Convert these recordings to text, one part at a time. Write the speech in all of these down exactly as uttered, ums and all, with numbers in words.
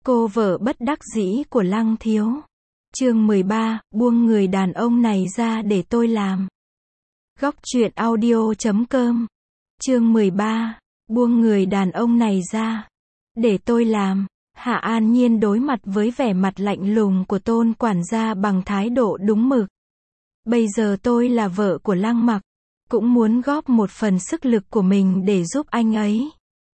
Cô vợ bất đắc dĩ của Lăng Thiếu. Chương mười ba, buông người đàn ông này ra để tôi làm. Góc truyện audio chấm com. Chương mười ba, buông người đàn ông này ra để tôi làm. Hạ An Nhiên đối mặt với vẻ mặt lạnh lùng của Tôn quản gia bằng thái độ đúng mực. Bây giờ tôi là vợ của Lăng Mặc, cũng muốn góp một phần sức lực của mình để giúp anh ấy.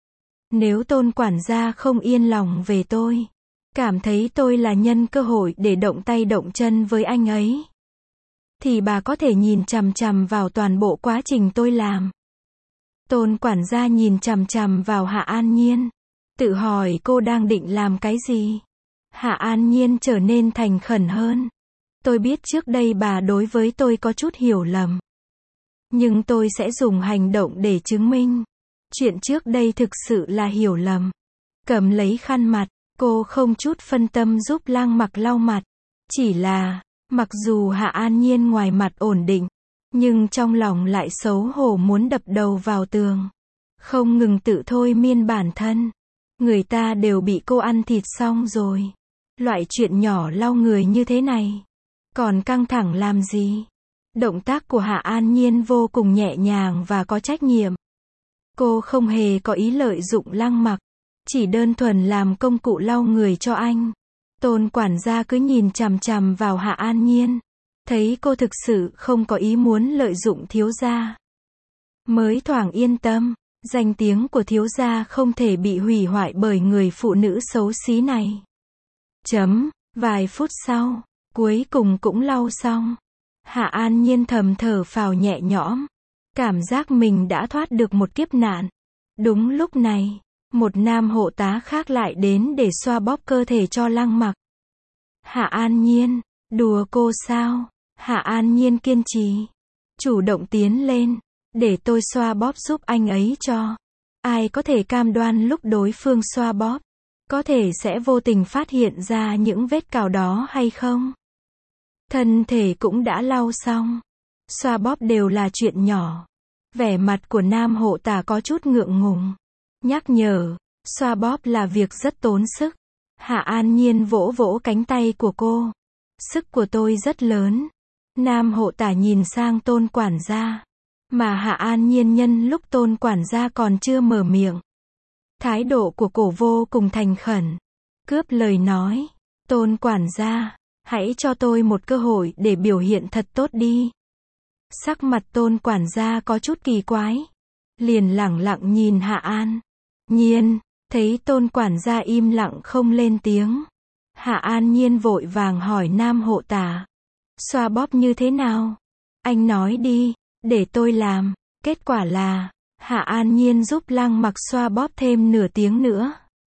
Nếu Tôn quản gia không yên lòng về tôi, cảm thấy tôi là nhân cơ hội để động tay động chân với anh ấy, thì bà có thể nhìn chằm chằm vào toàn bộ quá trình tôi làm. Tôn quản gia nhìn chằm chằm vào Hạ An Nhiên, tự hỏi cô đang định làm cái gì. Hạ An Nhiên trở nên thành khẩn hơn. Tôi biết trước đây bà đối với tôi có chút hiểu lầm, nhưng tôi sẽ dùng hành động để chứng minh chuyện trước đây thực sự là hiểu lầm. Cầm lấy khăn mặt, cô không chút phân tâm giúp Lăng Mặc lau mặt. Chỉ là, mặc dù Hạ An Nhiên ngoài mặt ổn định, nhưng trong lòng lại xấu hổ muốn đập đầu vào tường. Không ngừng tự thôi miên bản thân. Người ta đều bị cô ăn thịt xong rồi. Loại chuyện nhỏ lau người như thế này, còn căng thẳng làm gì? Động tác của Hạ An Nhiên vô cùng nhẹ nhàng và có trách nhiệm. Cô không hề có ý lợi dụng Lăng Mặc, chỉ đơn thuần làm công cụ lau người cho anh. Tôn quản gia cứ nhìn chằm chằm vào Hạ An Nhiên, thấy cô thực sự không có ý muốn lợi dụng thiếu gia, mới thoảng yên tâm. Danh tiếng của thiếu gia không thể bị hủy hoại bởi người phụ nữ xấu xí này. Chấm, vài phút sau, cuối cùng cũng lau xong. Hạ An Nhiên thầm thở phào nhẹ nhõm, cảm giác mình đã thoát được một kiếp nạn. Đúng lúc này, một nam hộ tá khác lại đến để xoa bóp cơ thể cho Lăng Mặc. Hạ An Nhiên, đùa cô sao? Hạ An Nhiên kiên trì, chủ động tiến lên, để tôi xoa bóp giúp anh ấy cho. Ai có thể cam đoan lúc đối phương xoa bóp, có thể sẽ vô tình phát hiện ra những vết cào đó hay không? Thân thể cũng đã lau xong, xoa bóp đều là chuyện nhỏ. Vẻ mặt của nam hộ tả có chút ngượng ngùng, nhắc nhở, xoa bóp là việc rất tốn sức. Hạ An Nhiên vỗ vỗ cánh tay của cô. Sức của tôi rất lớn. Nam hộ tả nhìn sang Tôn quản gia, mà Hạ An Nhiên nhân lúc Tôn quản gia còn chưa mở miệng. Thái độ của cổ vô cùng thành khẩn, cướp lời nói. Tôn quản gia, hãy cho tôi một cơ hội để biểu hiện thật tốt đi. Sắc mặt Tôn quản gia có chút kỳ quái, liền lẳng lặng nhìn Hạ An Nhiên. Thấy Tôn quản gia im lặng không lên tiếng, Hạ An Nhiên vội vàng hỏi nam hộ tả, xoa bóp như thế nào? Anh nói đi, để tôi làm. Kết quả là, Hạ An Nhiên giúp Lăng Mặc xoa bóp thêm nửa tiếng nữa.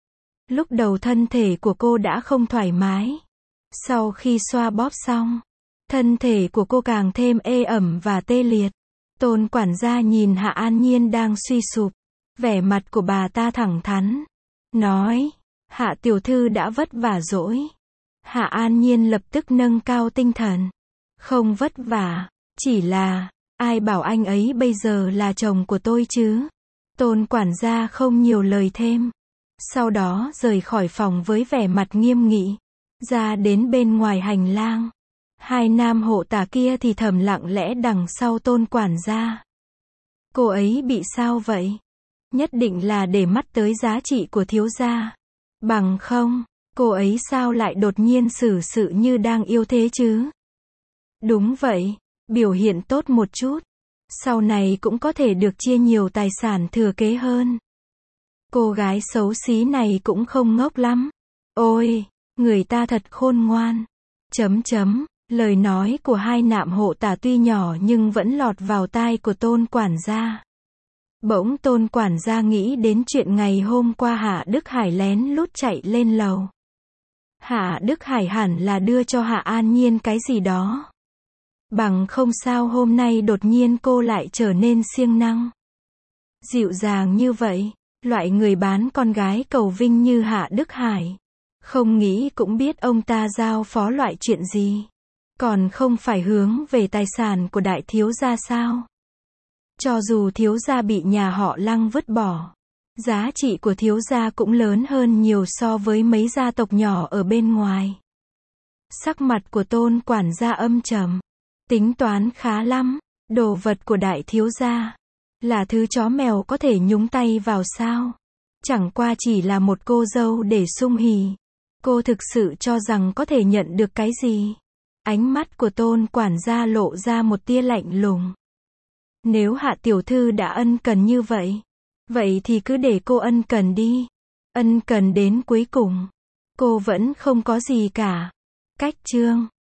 Lúc đầu thân thể của cô đã không thoải mái. Sau khi xoa bóp xong, thân thể của cô càng thêm ê ẩm và tê liệt. Tôn quản gia nhìn Hạ An Nhiên đang suy sụp, vẻ mặt của bà ta thẳng thắn, nói, Hạ tiểu thư đã vất vả rồi. Hạ An Nhiên lập tức nâng cao tinh thần. Không vất vả, chỉ là, ai bảo anh ấy bây giờ là chồng của tôi chứ? Tôn quản gia không nhiều lời thêm. Sau đó rời khỏi phòng với vẻ mặt nghiêm nghị, ra đến bên ngoài hành lang. Hai nam hộ tả kia thì thầm lặng lẽ đằng sau Tôn quản gia. Cô ấy bị sao vậy? Nhất định là để mắt tới giá trị của thiếu gia. Bằng không, cô ấy sao lại đột nhiên xử sự như đang yêu thế chứ? Đúng vậy, biểu hiện tốt một chút, sau này cũng có thể được chia nhiều tài sản thừa kế hơn. Cô gái xấu xí này cũng không ngốc lắm. Ôi, người ta thật khôn ngoan. Chấm chấm, lời nói của hai nạm hộ tả tuy nhỏ nhưng vẫn lọt vào tai của Tôn quản gia. Bỗng Tôn quản gia nghĩ đến chuyện ngày hôm qua Hạ Đức Hải lén lút chạy lên lầu. Hạ Đức Hải hẳn là đưa cho Hạ An Nhiên cái gì đó. Bằng không sao hôm nay đột nhiên cô lại trở nên siêng năng, dịu dàng như vậy. Loại người bán con gái cầu vinh như Hạ Đức Hải, không nghĩ cũng biết ông ta giao phó loại chuyện gì. Còn không phải hướng về tài sản của đại thiếu gia sao? Cho dù thiếu gia bị nhà họ Lăng vứt bỏ, Giá trị của thiếu gia cũng lớn hơn nhiều so với mấy gia tộc nhỏ ở bên ngoài. Sắc mặt của Tôn quản gia âm trầm. Tính toán khá lắm, đồ vật của đại thiếu gia là thứ chó mèo có thể nhúng tay vào sao? Chẳng qua chỉ là một cô dâu để sung hỉ. Cô thực sự cho rằng có thể nhận được cái gì? Ánh mắt của Tôn quản gia lộ ra một tia lạnh lùng. Nếu Hạ tiểu thư đã ân cần như vậy, vậy thì cứ để cô ân cần đi. Ân cần đến cuối cùng, cô vẫn không có gì cả. Cách chương